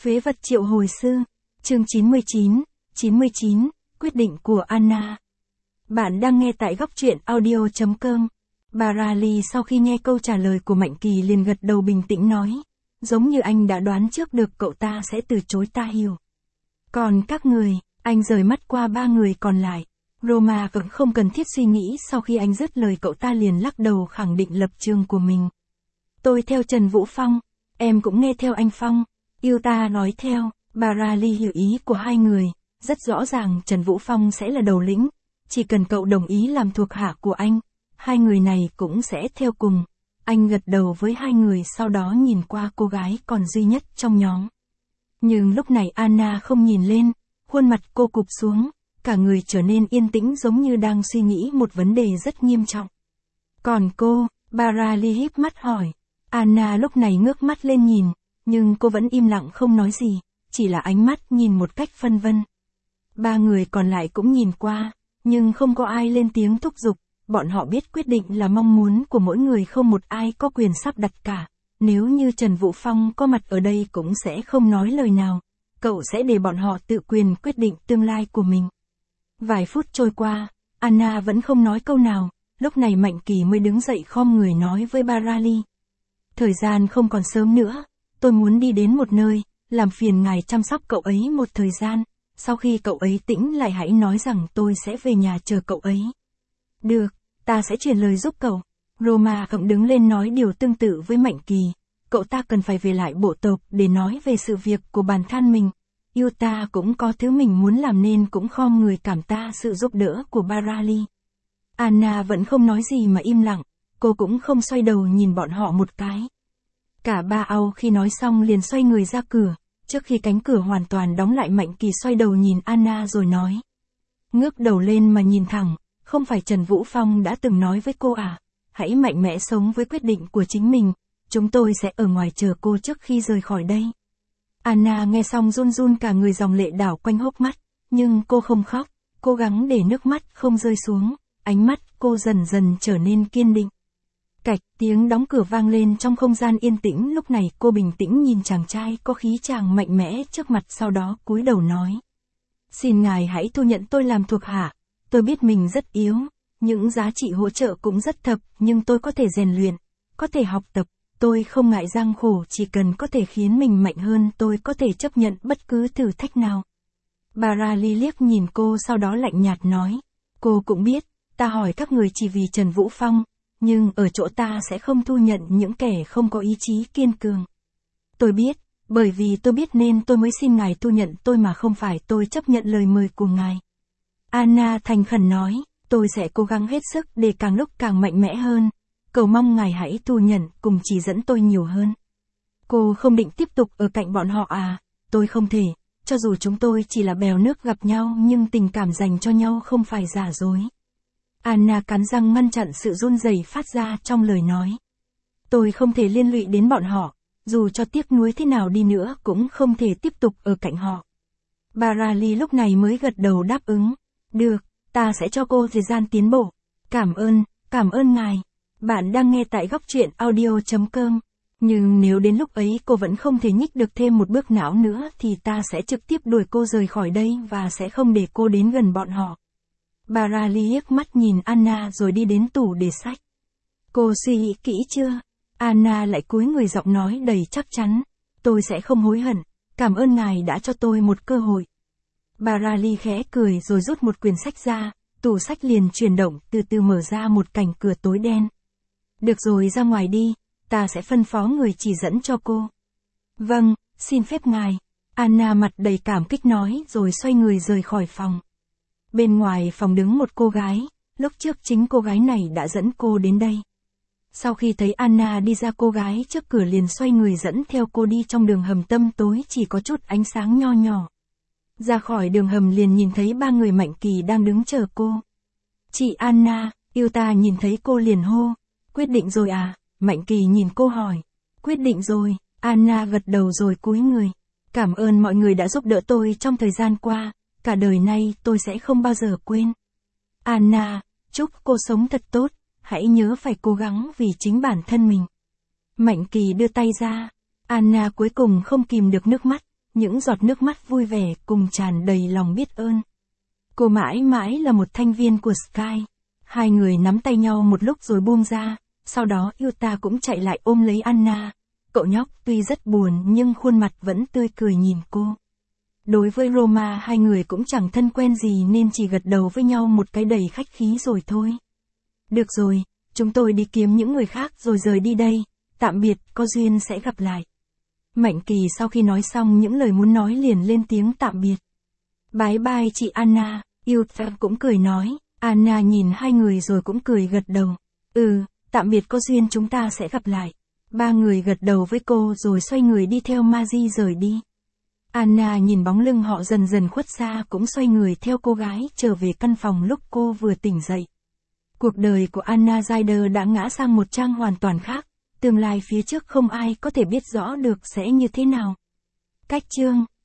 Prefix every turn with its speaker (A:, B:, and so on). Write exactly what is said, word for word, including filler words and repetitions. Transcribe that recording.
A: Phế vật triệu hồi sư. Chương chín mươi chín, chín mươi chín, quyết định của Anna. Bạn đang nghe tại góc truyện audio chấm com. Bà Riley sau khi nghe câu trả lời của Mạnh Kỳ liền gật đầu bình tĩnh nói. Giống như anh đã đoán trước được cậu ta sẽ từ chối ta hiểu. Còn các người, anh rời mắt qua ba người còn lại. Roma vẫn không cần thiết suy nghĩ, sau khi anh dứt lời cậu ta liền lắc đầu khẳng định lập trường của mình. Tôi theo Trần Vũ Phong, em cũng nghe theo anh Phong. Yuta nói theo. Bà Riley hiểu ý của hai người, rất rõ ràng Trần Vũ Phong sẽ là đầu lĩnh, chỉ cần cậu đồng ý làm thuộc hạ của anh, hai người này cũng sẽ theo cùng. Anh gật đầu với hai người sau đó nhìn qua cô gái còn duy nhất trong nhóm. Nhưng lúc này Anna không nhìn lên, khuôn mặt cô cụp xuống, cả người trở nên yên tĩnh giống như đang suy nghĩ một vấn đề rất nghiêm trọng. Còn cô, bà Riley híp mắt hỏi. Anna lúc này ngước mắt lên nhìn, nhưng cô vẫn im lặng không nói gì, chỉ là ánh mắt nhìn một cách phân vân. Ba người còn lại cũng nhìn qua, nhưng không có ai lên tiếng thúc giục, bọn họ biết quyết định là mong muốn của mỗi người, không một ai có quyền sắp đặt cả. Nếu như Trần Vũ Phong có mặt ở đây cũng sẽ không nói lời nào, cậu sẽ để bọn họ tự quyền quyết định tương lai của mình. Vài phút trôi qua, Anna vẫn không nói câu nào, lúc này Mạnh Kỳ mới đứng dậy khom người nói với bà Riley. Thời gian không còn sớm nữa, tôi muốn đi đến một nơi, làm phiền ngài chăm sóc cậu ấy một thời gian, sau khi cậu ấy tĩnh lại hãy nói rằng tôi sẽ về nhà chờ cậu ấy. Được, ta sẽ truyền lời giúp cậu. Roma cũng đứng lên nói điều tương tự với Mạnh Kỳ, cậu ta cần phải về lại bộ tộc để nói về sự việc của bản thân mình. Yuta cũng có thứ mình muốn làm nên cũng khom người cảm tạ sự giúp đỡ của bà Riley. Anna vẫn không nói gì mà im lặng, cô cũng không xoay đầu nhìn bọn họ một cái. Cả ba ao khi nói xong liền xoay người ra cửa, trước khi cánh cửa hoàn toàn đóng lại Mạnh Kỳ xoay đầu nhìn Anna rồi nói. Ngước đầu lên mà nhìn thẳng, không phải Trần Vũ Phong đã từng nói với cô à, hãy mạnh mẽ sống với quyết định của chính mình, chúng tôi sẽ ở ngoài chờ cô trước khi rời khỏi đây. Anna nghe xong run run cả người, dòng lệ đảo quanh hốc mắt, nhưng cô không khóc, cố gắng để nước mắt không rơi xuống, ánh mắt cô dần dần trở nên kiên định. Cạch, tiếng đóng cửa vang lên trong không gian yên tĩnh, lúc này cô bình tĩnh nhìn chàng trai có khí chàng mạnh mẽ trước mặt, sau đó cúi đầu nói. Xin ngài hãy thu nhận tôi làm thuộc hạ, tôi biết mình rất yếu, những giá trị hỗ trợ cũng rất thấp, nhưng tôi có thể rèn luyện, có thể học tập, tôi không ngại gian khổ, chỉ cần có thể khiến mình mạnh hơn tôi có thể chấp nhận bất cứ thử thách nào. Bà Riley liếc nhìn cô sau đó lạnh nhạt nói. Cô cũng biết, ta hỏi các người chỉ vì Trần Vũ Phong. Nhưng ở chỗ ta sẽ không thu nhận những kẻ không có ý chí kiên cường. Tôi biết, bởi vì tôi biết nên tôi mới xin ngài thu nhận tôi mà không phải tôi chấp nhận lời mời của ngài. Anna thành khẩn nói, tôi sẽ cố gắng hết sức để càng lúc càng mạnh mẽ hơn. Cầu mong ngài hãy thu nhận cùng chỉ dẫn tôi nhiều hơn. Cô không định tiếp tục ở cạnh bọn họ à? Tôi không thể, cho dù chúng tôi chỉ là bèo nước gặp nhau nhưng tình cảm dành cho nhau không phải giả dối. Anna cắn răng ngăn chặn sự run rẩy phát ra trong lời nói. Tôi không thể liên lụy đến bọn họ, dù cho tiếc nuối thế nào đi nữa cũng không thể tiếp tục ở cạnh họ. Bà Riley lúc này mới gật đầu đáp ứng. Được, ta sẽ cho cô thời gian tiến bộ. Cảm ơn, cảm ơn ngài. Bạn đang nghe tại góc truyện audio chấm com. Nhưng nếu đến lúc ấy cô vẫn không thể nhích được thêm một bước não nữa thì ta sẽ trực tiếp đuổi cô rời khỏi đây và sẽ không để cô đến gần bọn họ. Bà Riley liếc mắt nhìn Anna rồi đi đến tủ để sách. Cô suy nghĩ kỹ chưa? Anna lại cúi người giọng nói đầy chắc chắn. Tôi sẽ không hối hận, cảm ơn ngài đã cho tôi một cơ hội. Bà Riley khẽ cười rồi rút một quyển sách ra, tủ sách liền chuyển động từ từ mở ra một cảnh cửa tối đen. Được rồi, ra ngoài đi, ta sẽ phân phó người chỉ dẫn cho cô. Vâng, xin phép ngài. Anna mặt đầy cảm kích nói rồi xoay người rời khỏi phòng. Bên ngoài phòng đứng một cô gái, lúc trước chính cô gái này đã dẫn cô đến đây. Sau khi thấy Anna đi ra, cô gái trước cửa liền xoay người dẫn theo cô đi trong đường hầm tăm tối chỉ có chút ánh sáng nho nhỏ. Ra khỏi đường hầm liền nhìn thấy ba người Mạnh Kỳ đang đứng chờ cô. Chị Anna, Yuta nhìn thấy cô liền hô. Quyết định rồi à? Mạnh Kỳ nhìn cô hỏi. Quyết định rồi, Anna gật đầu rồi cúi người. Cảm ơn mọi người đã giúp đỡ tôi trong thời gian qua. Cả đời nay tôi sẽ không bao giờ quên. Anna, chúc cô sống thật tốt, hãy nhớ phải cố gắng vì chính bản thân mình. Mạnh Kỳ đưa tay ra, Anna cuối cùng không kìm được nước mắt, những giọt nước mắt vui vẻ cùng tràn đầy lòng biết ơn. Cô mãi mãi là một thành viên của Sky. Hai người nắm tay nhau một lúc rồi buông ra, sau đó Yuta cũng chạy lại ôm lấy Anna. Cậu nhóc tuy rất buồn nhưng khuôn mặt vẫn tươi cười nhìn cô. Đối với Roma hai người cũng chẳng thân quen gì nên chỉ gật đầu với nhau một cái đầy khách khí rồi thôi. Được rồi, chúng tôi đi kiếm những người khác rồi rời đi đây, tạm biệt, có duyên sẽ gặp lại. Mạnh Kỳ sau khi nói xong những lời muốn nói liền lên tiếng tạm biệt. Bye bye chị Anna, Yuta cũng cười nói. Anna nhìn hai người rồi cũng cười gật đầu. Ừ, tạm biệt, có duyên chúng ta sẽ gặp lại. Ba người gật đầu với cô rồi xoay người đi theo Magi rời đi. Anna nhìn bóng lưng họ dần dần khuất xa cũng xoay người theo cô gái trở về căn phòng lúc cô vừa tỉnh dậy. Cuộc đời của Anna Ryder đã ngã sang một trang hoàn toàn khác, tương lai phía trước không ai có thể biết rõ được sẽ như thế nào. Cách chương